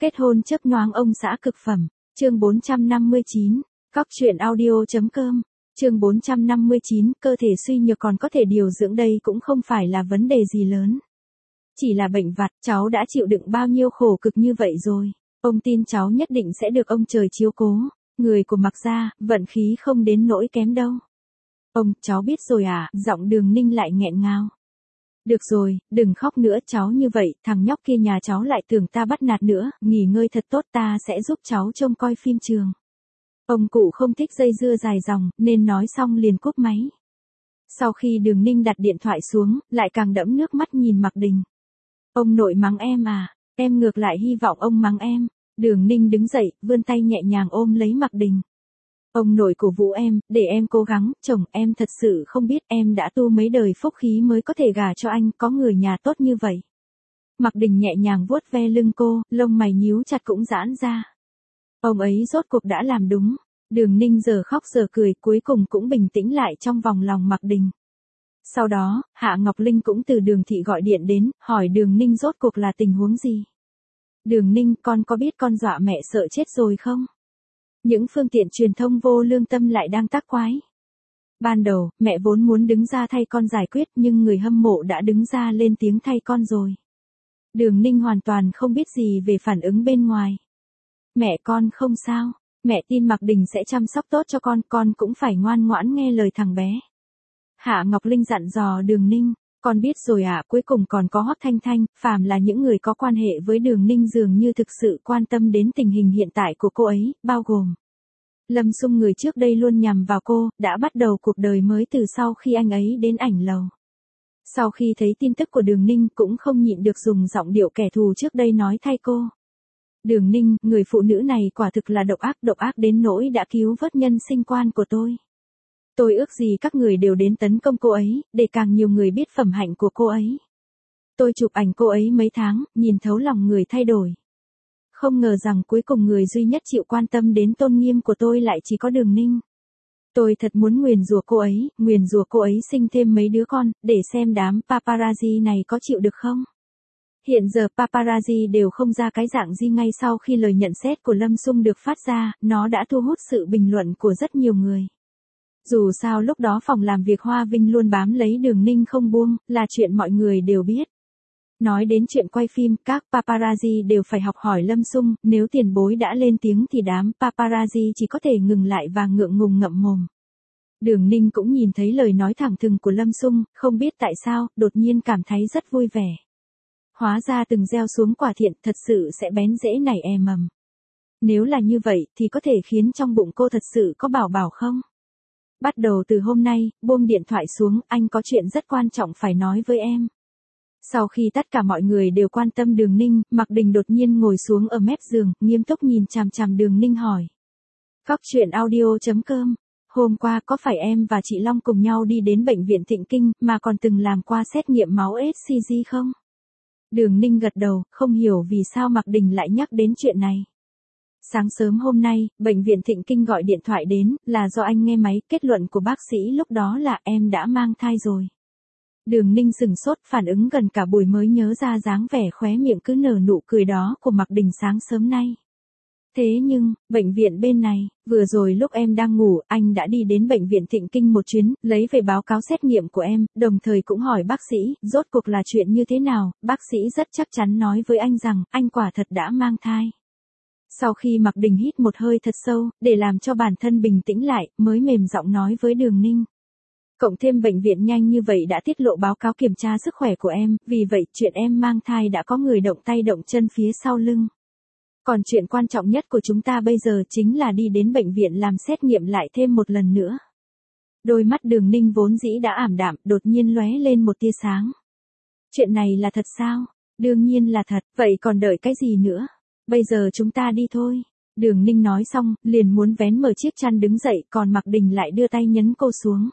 Kết hôn chớp nhoáng ông xã cực phẩm. Chương 459. Cóc truyện audio.com. Chương 459. Cơ thể suy nhược còn có thể điều dưỡng đây cũng không phải là vấn đề gì lớn. Chỉ là bệnh vặt, cháu đã chịu đựng bao nhiêu khổ cực như vậy rồi. Ông tin cháu nhất định sẽ được ông trời chiếu cố. Người của Mạc gia, vận khí không đến nỗi kém đâu. Ông, cháu biết rồi à, giọng Đường Ninh lại nghẹn ngào. Được rồi, đừng khóc nữa cháu, như vậy, thằng nhóc kia nhà cháu lại tưởng ta bắt nạt nữa, nghỉ ngơi thật tốt, ta sẽ giúp cháu trông coi phim trường. Ông cụ không thích dây dưa dài dòng, nên nói xong liền cúp máy. Sau khi Đường Ninh đặt điện thoại xuống, lại càng đẫm nước mắt nhìn Mạc Đình. Ông nội mắng em à, em ngược lại hy vọng ông mắng em. Đường Ninh đứng dậy, vươn tay nhẹ nhàng ôm lấy Mạc Đình. Ông nội cổ vũ em, để em cố gắng, chồng em thật sự không biết em đã tu mấy đời phúc khí mới có thể gả cho anh, có người nhà tốt như vậy. Mạc Đình nhẹ nhàng vuốt ve lưng cô, lông mày nhíu chặt cũng giãn ra. Ông ấy rốt cuộc đã làm đúng. Đường Ninh giờ khóc giờ cười, cuối cùng cũng bình tĩnh lại trong vòng lòng Mạc Đình. Sau đó, Hạ Ngọc Linh cũng từ Đường thị gọi điện đến, hỏi Đường Ninh rốt cuộc là tình huống gì. Đường Ninh, con có biết con dọa mẹ sợ chết rồi không? Những phương tiện truyền thông vô lương tâm lại đang tác quái. Ban đầu, mẹ vốn muốn đứng ra thay con giải quyết, nhưng người hâm mộ đã đứng ra lên tiếng thay con rồi. Đường Ninh hoàn toàn không biết gì về phản ứng bên ngoài. Mẹ con không sao, mẹ tin Mạc Đình sẽ chăm sóc tốt cho con cũng phải ngoan ngoãn nghe lời thằng bé. Hạ Ngọc Linh dặn dò Đường Ninh, con biết rồi ạ, cuối cùng còn có Hoắc Thanh Thanh, phàm là những người có quan hệ với Đường Ninh dường như thực sự quan tâm đến tình hình hiện tại của cô ấy, bao gồm Lâm Sung, người trước đây luôn nhằm vào cô, đã bắt đầu cuộc đời mới từ sau khi anh ấy đến ảnh lầu. Sau khi thấy tin tức của Đường Ninh cũng không nhịn được dùng giọng điệu kẻ thù trước đây nói thay cô. Đường Ninh, người phụ nữ này quả thực là độc ác đến nỗi đã cứu vớt nhân sinh quan của tôi. Tôi ước gì các người đều đến tấn công cô ấy, để càng nhiều người biết phẩm hạnh của cô ấy. Tôi chụp ảnh cô ấy mấy tháng, nhìn thấu lòng người thay đổi. Không ngờ rằng cuối cùng người duy nhất chịu quan tâm đến tôn nghiêm của tôi lại chỉ có Đường Ninh. Tôi thật muốn nguyền rủa cô ấy sinh thêm mấy đứa con, để xem đám paparazzi này có chịu được không. Hiện giờ paparazzi đều không ra cái dạng gì. Ngay sau khi lời nhận xét của Lâm Sung được phát ra, nó đã thu hút sự bình luận của rất nhiều người. Dù sao lúc đó phòng làm việc Hoa Vinh luôn bám lấy Đường Ninh không buông, là chuyện mọi người đều biết. Nói đến chuyện quay phim, các paparazzi đều phải học hỏi Lâm Sung, nếu tiền bối đã lên tiếng thì đám paparazzi chỉ có thể ngừng lại và ngượng ngùng ngậm mồm. Đường Ninh cũng nhìn thấy lời nói thẳng thừng của Lâm Sung, không biết tại sao, đột nhiên cảm thấy rất vui vẻ. Hóa ra từng gieo xuống quả thiện thật sự sẽ bén rễ nảy mầm. Nếu là như vậy thì có thể khiến trong bụng cô thật sự có bảo bảo không? Bắt đầu từ hôm nay, buông điện thoại xuống, anh có chuyện rất quan trọng phải nói với em. Sau khi tất cả mọi người đều quan tâm Đường Ninh, Mạc Đình đột nhiên ngồi xuống ở mép giường, nghiêm túc nhìn chằm chằm Đường Ninh hỏi. Cóc truyện audio.com. Hôm qua có phải em và chị Long cùng nhau đi đến bệnh viện Thịnh Kinh, mà còn từng làm qua xét nghiệm máu HCG không? Đường Ninh gật đầu, không hiểu vì sao Mạc Đình lại nhắc đến chuyện này. Sáng sớm hôm nay, bệnh viện Thịnh Kinh gọi điện thoại đến, là do anh nghe máy, kết luận của bác sĩ lúc đó là em đã mang thai rồi. Đường Ninh sừng sốt, phản ứng gần cả buổi mới nhớ ra dáng vẻ khóe miệng cứ nở nụ cười đó của Mạc Đình sáng sớm nay. Thế nhưng, bệnh viện bên này, vừa rồi lúc em đang ngủ, anh đã đi đến bệnh viện Thịnh Kinh một chuyến, lấy về báo cáo xét nghiệm của em, đồng thời cũng hỏi bác sĩ, rốt cuộc là chuyện như thế nào, bác sĩ rất chắc chắn nói với anh rằng, anh quả thật đã mang thai. Sau khi Mạc Đình hít một hơi thật sâu, để làm cho bản thân bình tĩnh lại, mới mềm giọng nói với Đường Ninh. Cộng thêm bệnh viện nhanh như vậy đã tiết lộ báo cáo kiểm tra sức khỏe của em, vì vậy chuyện em mang thai đã có người động tay động chân phía sau lưng. Còn chuyện quan trọng nhất của chúng ta bây giờ chính là đi đến bệnh viện làm xét nghiệm lại thêm một lần nữa. Đôi mắt Đường Ninh vốn dĩ đã ảm đạm, đột nhiên lóe lên một tia sáng. Chuyện này là thật sao? Đương nhiên là thật, vậy còn đợi cái gì nữa? Bây giờ chúng ta đi thôi. Đường Ninh nói xong, liền muốn vén mở chiếc chăn đứng dậy, còn Mạc Đình lại đưa tay nhấn cô xuống.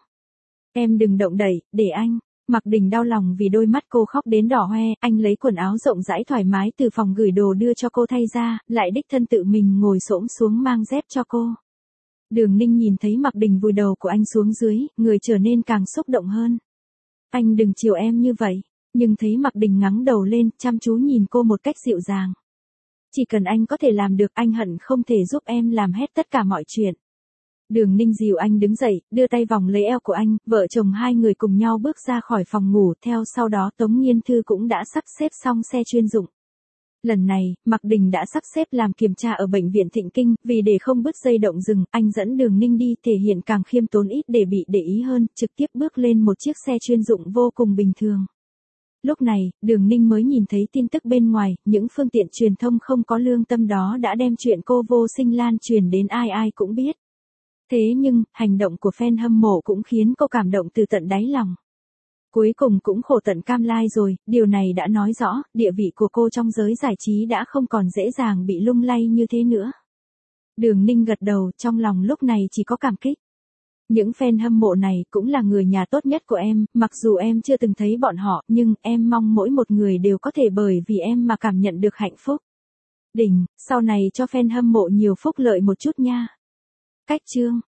Em đừng động đậy, để anh. Mạc Đình đau lòng vì đôi mắt cô khóc đến đỏ hoe, anh lấy quần áo rộng rãi thoải mái từ phòng gửi đồ đưa cho cô thay ra, lại đích thân tự mình ngồi xổm xuống mang dép cho cô. Đường Ninh nhìn thấy Mạc Đình vùi đầu của anh xuống dưới, người trở nên càng xúc động hơn. Anh đừng chiều em như vậy, nhưng thấy Mạc Đình ngẩng đầu lên, chăm chú nhìn cô một cách dịu dàng. Chỉ cần anh có thể làm được, anh hận không thể giúp em làm hết tất cả mọi chuyện. Đường Ninh dìu anh đứng dậy, đưa tay vòng lấy eo của anh, vợ chồng hai người cùng nhau bước ra khỏi phòng ngủ, theo sau đó Tống Nghiên Thư cũng đã sắp xếp xong xe chuyên dụng. Lần này, Mạc Đình đã sắp xếp làm kiểm tra ở bệnh viện Thịnh Kinh, vì để không bứt dây động rừng, anh dẫn Đường Ninh đi thể hiện càng khiêm tốn ít để bị để ý hơn, trực tiếp bước lên một chiếc xe chuyên dụng vô cùng bình thường. Lúc này, Đường Ninh mới nhìn thấy tin tức bên ngoài, những phương tiện truyền thông không có lương tâm đó đã đem chuyện cô vô sinh lan truyền đến ai ai cũng biết. Thế nhưng, hành động của fan hâm mộ cũng khiến cô cảm động từ tận đáy lòng. Cuối cùng cũng khổ tận cam lai rồi, điều này đã nói rõ, địa vị của cô trong giới giải trí đã không còn dễ dàng bị lung lay như thế nữa. Đường Ninh gật đầu, trong lòng lúc này chỉ có cảm kích. Những fan hâm mộ này cũng là người nhà tốt nhất của em, mặc dù em chưa từng thấy bọn họ, nhưng em mong mỗi một người đều có thể bởi vì em mà cảm nhận được hạnh phúc. Đình, sau này cho fan hâm mộ nhiều phúc lợi một chút nha. Cách chương